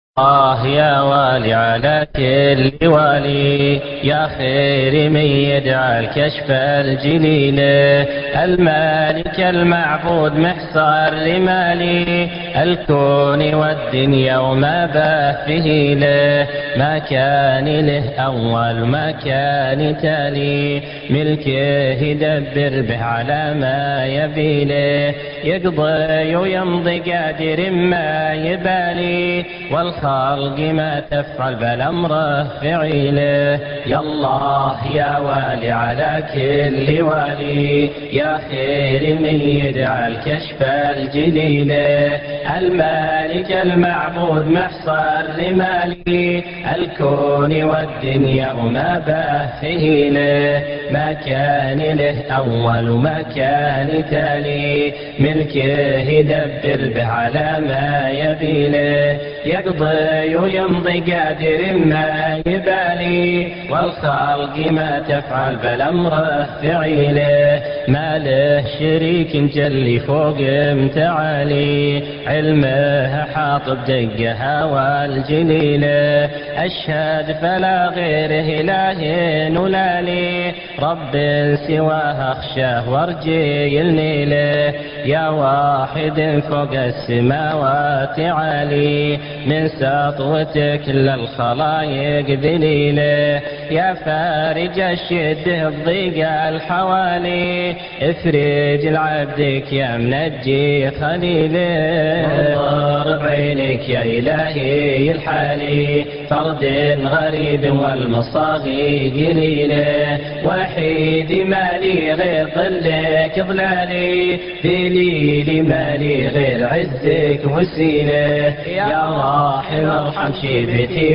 يا والي على كل والي، يا خير من يدعى الكشف الجليل، المالك المعبود محصار لمالي، الكون والدنيا وما باه فيه له، ما كان له أول ما كان تالي، ملكه يدبر به على ما يبي له، يقضي ويمضي قادر ما يبالي، والخلق ما تفعل بل أمره فعيله. يا الله يا والي على كل والي، يا خير من يدعى الكشف الجليل، المالك المعبود محصر لمالي، الكون والدنيا وما باه فيه له، ما كان له أول وما كان تالي، ملكه يدبر به على ما يبي له، يقضي ويمضي قادر ما يبالي، والخلق ما تفعل بل أمره فعيله، ما له شريك جل فوق متعالي، علمه حاط بدقها والجليله، أشهد فلا غيره إله ولا لي، رب سواه أخشاه وارجي يلنيله، يا واحد فوق السماوات عالي، من سطوتك للخلايق ذليله، يا فارج الشده الضيق الحوالي، افرج لعبدك يا منجي خليله، انظر بعينك يا إلهي الحالي، فرد غريب والمصاغي قليله، وحيد مالي غير ظلك ظلالي، دليلي مالي غير عزك وسيله، يا راحم ارحم شيبتي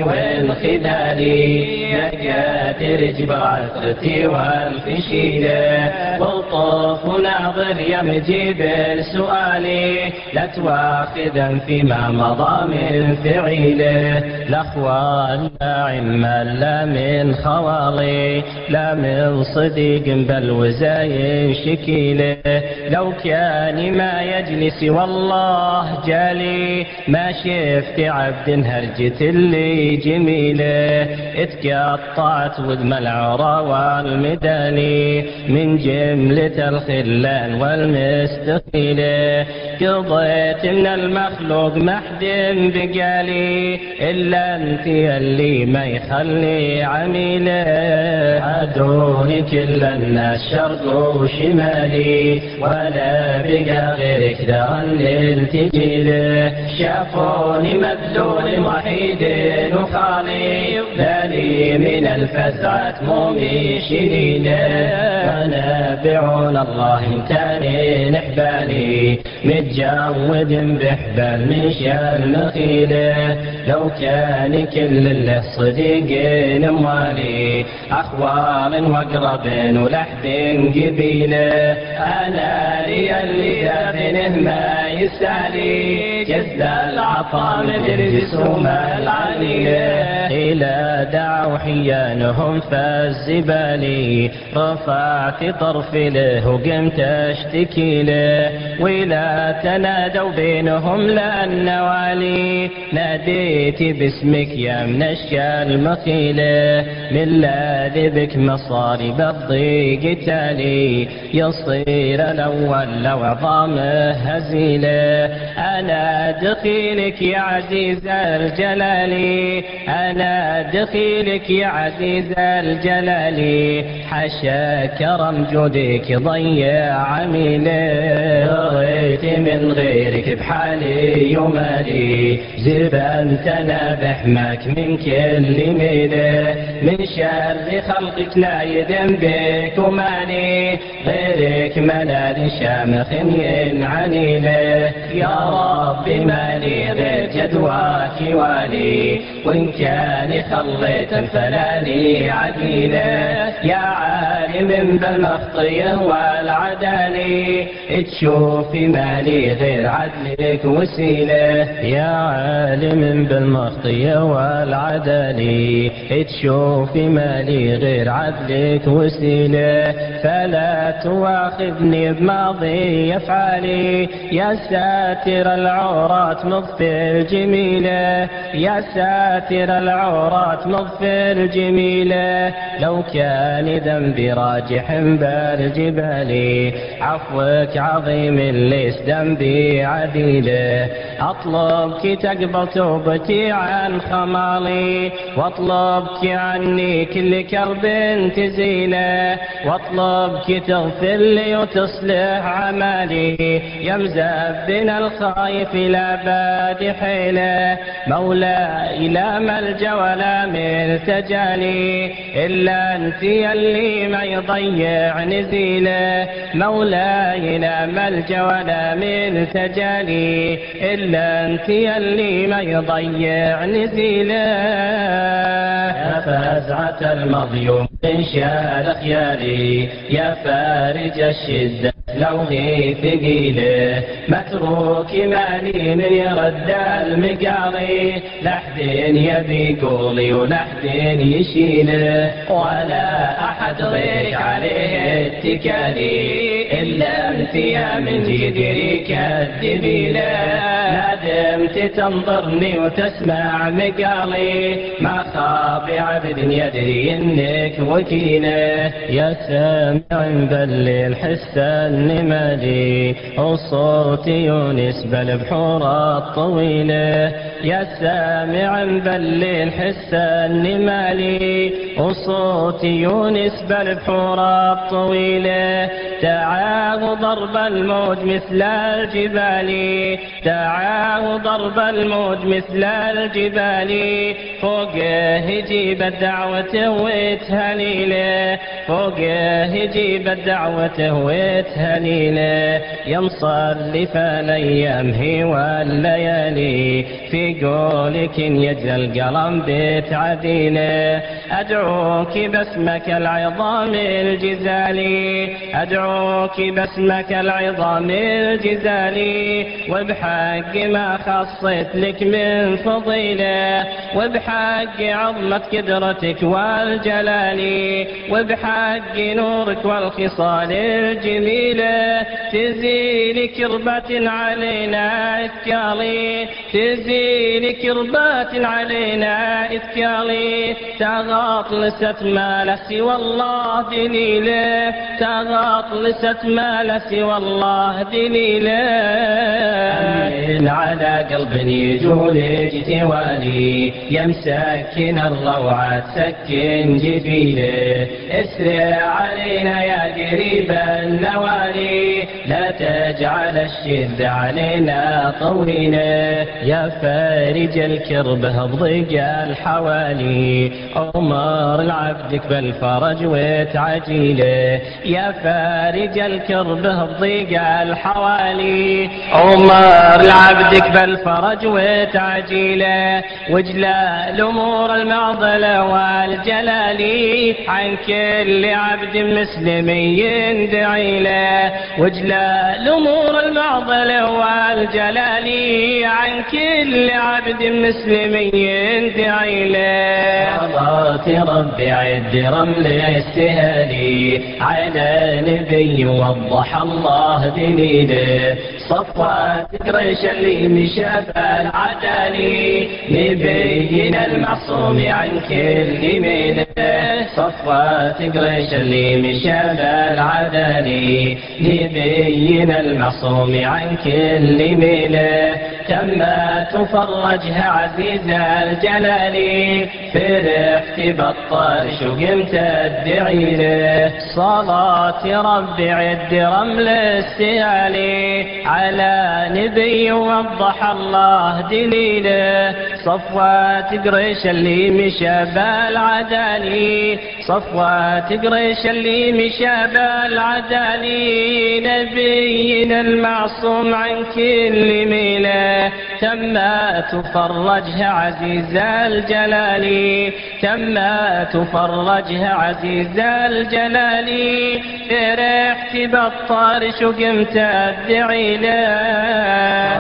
وانخذالي، يا قادر اجبر عثرتي والفشيله، والطوف وناظر يا مجيب سؤالي، لا تواخذا فيما مضى من فعيله، لا اخوان لا عما لا من خوالي، لا من صديق بل وزاين شكيله، لو كان ما يجلس والله جالي، ما شفت عبد هرجت اللي جميله، اتقطعت وذم العرى والمدالي، من جملة الخلان والمستقيله، قضيت من المخلوق محد بقالي، إلا انت اللي ما يخلي عميله، عدوني كل الناس شرق وشمالي، ولا بقى غيرك دار للتجيله، شافوني مذلول وحيد وخالي، بالي من الفزعة مومي شديده، ونابعون الله امتاني نحبالي، متجود بحبال من شر مخيله، لو كان كل اللي صديقين اموالي، اخوال واقرب ولحد قبيله، انا لي اللي دافنه ما يسالي، جز العطا مدري سوم العاليه، الى دعوا حيانهم فالزبالي، رفعت طرفي له وقمت اشتكي له، ولا تنادوا بينهم لأن والي، ناديت باسمك يا منشى المخيله، من لاذ بك مصارب الضيق تالي، يصير الأول لو عظامه هزيله، أنا دخيلك يا عزيز الجلال، أنا دخيلك يا عزيز الجلال، حشا كرم جودك ضيع عميله، رضيت من غيرك بحالي ومالي، زبان تنابح معك من كل ميله، من شر خلقك لا يدم بك وماني، غيرك ملال شامخ ينعني له، يا ربي مالي غير جدواك والي، وإن كان خليت فلا لي عديله، يا عالم بالمخطيه والعدالي، تشوفي مالي غير عدلك وسيله، يا عالم بالمخطيه والعدالي، تشوفي مالي غير عدلك وسيله، فلا تواخذني بماضي افعالي، يا ساتر العورات مغفر جميله، يا ساتر العورات مغفر جميله، لو كان ذنبي راجح بالجبال عفوك عظيم ليس ذنبي عديله، أطلبك تقبل توبتي عن خمالي، واطلبك عني كل كرب تزيله، واطلبك تغفر لي وتصلح عملي، يا مزبنا الخايف لا باد حيله، مولاي لا ملجا ولا ملتجا لي إلا أنت يلي ما يضيع نزيله، مولاي لا ملجا ولا ملتجا لي إلا أنت يلي ما يضيع نزيله، يا فزعة المظلوم إن شاء خيالي، يا فارج الشدة لو هي ثقيله، متروك مالي من يرد المقالي، لحد يبي قولي ولحد يشيله، ولا أحد غيرك عليه اتكالي إلا أنت يا من جدري كالدبيله، ندمت تنظرني وتسمع مقالي، ما خاب عبد يدري إنك وكيله، يا سامع بالليل حس النمالي وصوت يونس بالبحور الطويله، يا سامع بالليل حس النمالي وصوت يونس بالبحور الطويله، تعاه ضرب الموج مثل الجبال، تعاه ضرب الموج مثل الجبال، فوقه يجيب الدعوة وتهليله، فوقه يجيب الدعوة وتهليله، يا مصرف الأيام هي والليالي، في قولك يجزى القلم بتعديله، أدعوك باسمك العظام الجزالي، أدعوك باسمك العظام الجزالي، وبحق ما خصيت لك من فضيله، وبحق عظمة قدرتك والجلال، وبحق نورك والخصال الجميلة، تزيل كربة علينا إثقالي، تزيل كربة علينا إثقالي، تغطلست ما له سوى الله دليله، تغطلست ما له سوى الله دليله، أمن على قلب يجولك توالي، يا مسكن الروعات سكن جبيله، اسرع علينا يا قريب النوالي، لا تجعل الشد علينا طويله، يا فارج الكرب بضيق الحوالي، أمر لعبدك بالفرج وتعجيله، يا فارج الكرب بضيق الحوالي، أمر لعبدك بالفرج وتعجيله، واجلى الأمور المعضلة والجلال عن كل عبد مسلم يندعي له، واجلى الأمور المعضلة والجلال عن كل عبد مسلم يندعي له، صلاة ربي عد رمل استهالي على نبي وضح الله دليله، صفوات قريش اللي مشى بالعدالي، نبين المعصوم عن كل ميله، صفوات قريش اللي مشى بالعدالي، نبين المعصوم عن كل ميله، تم تفرجها عزيز الجلال، فرحت بالطرش وقمت ادعي له، صلاة ربي عد رمل استهالي على نبي وضح الله دليله، صفوات قريش اللي مشى بالعدالي، صفوات قريش اللي مشى بالعدالي، نبينا المعصوم عن كل ميله، تم تفرجها عزيز الجلال، تم تفرجها عزيز الجلال، فرحت بالطرش وقمت ادعي له.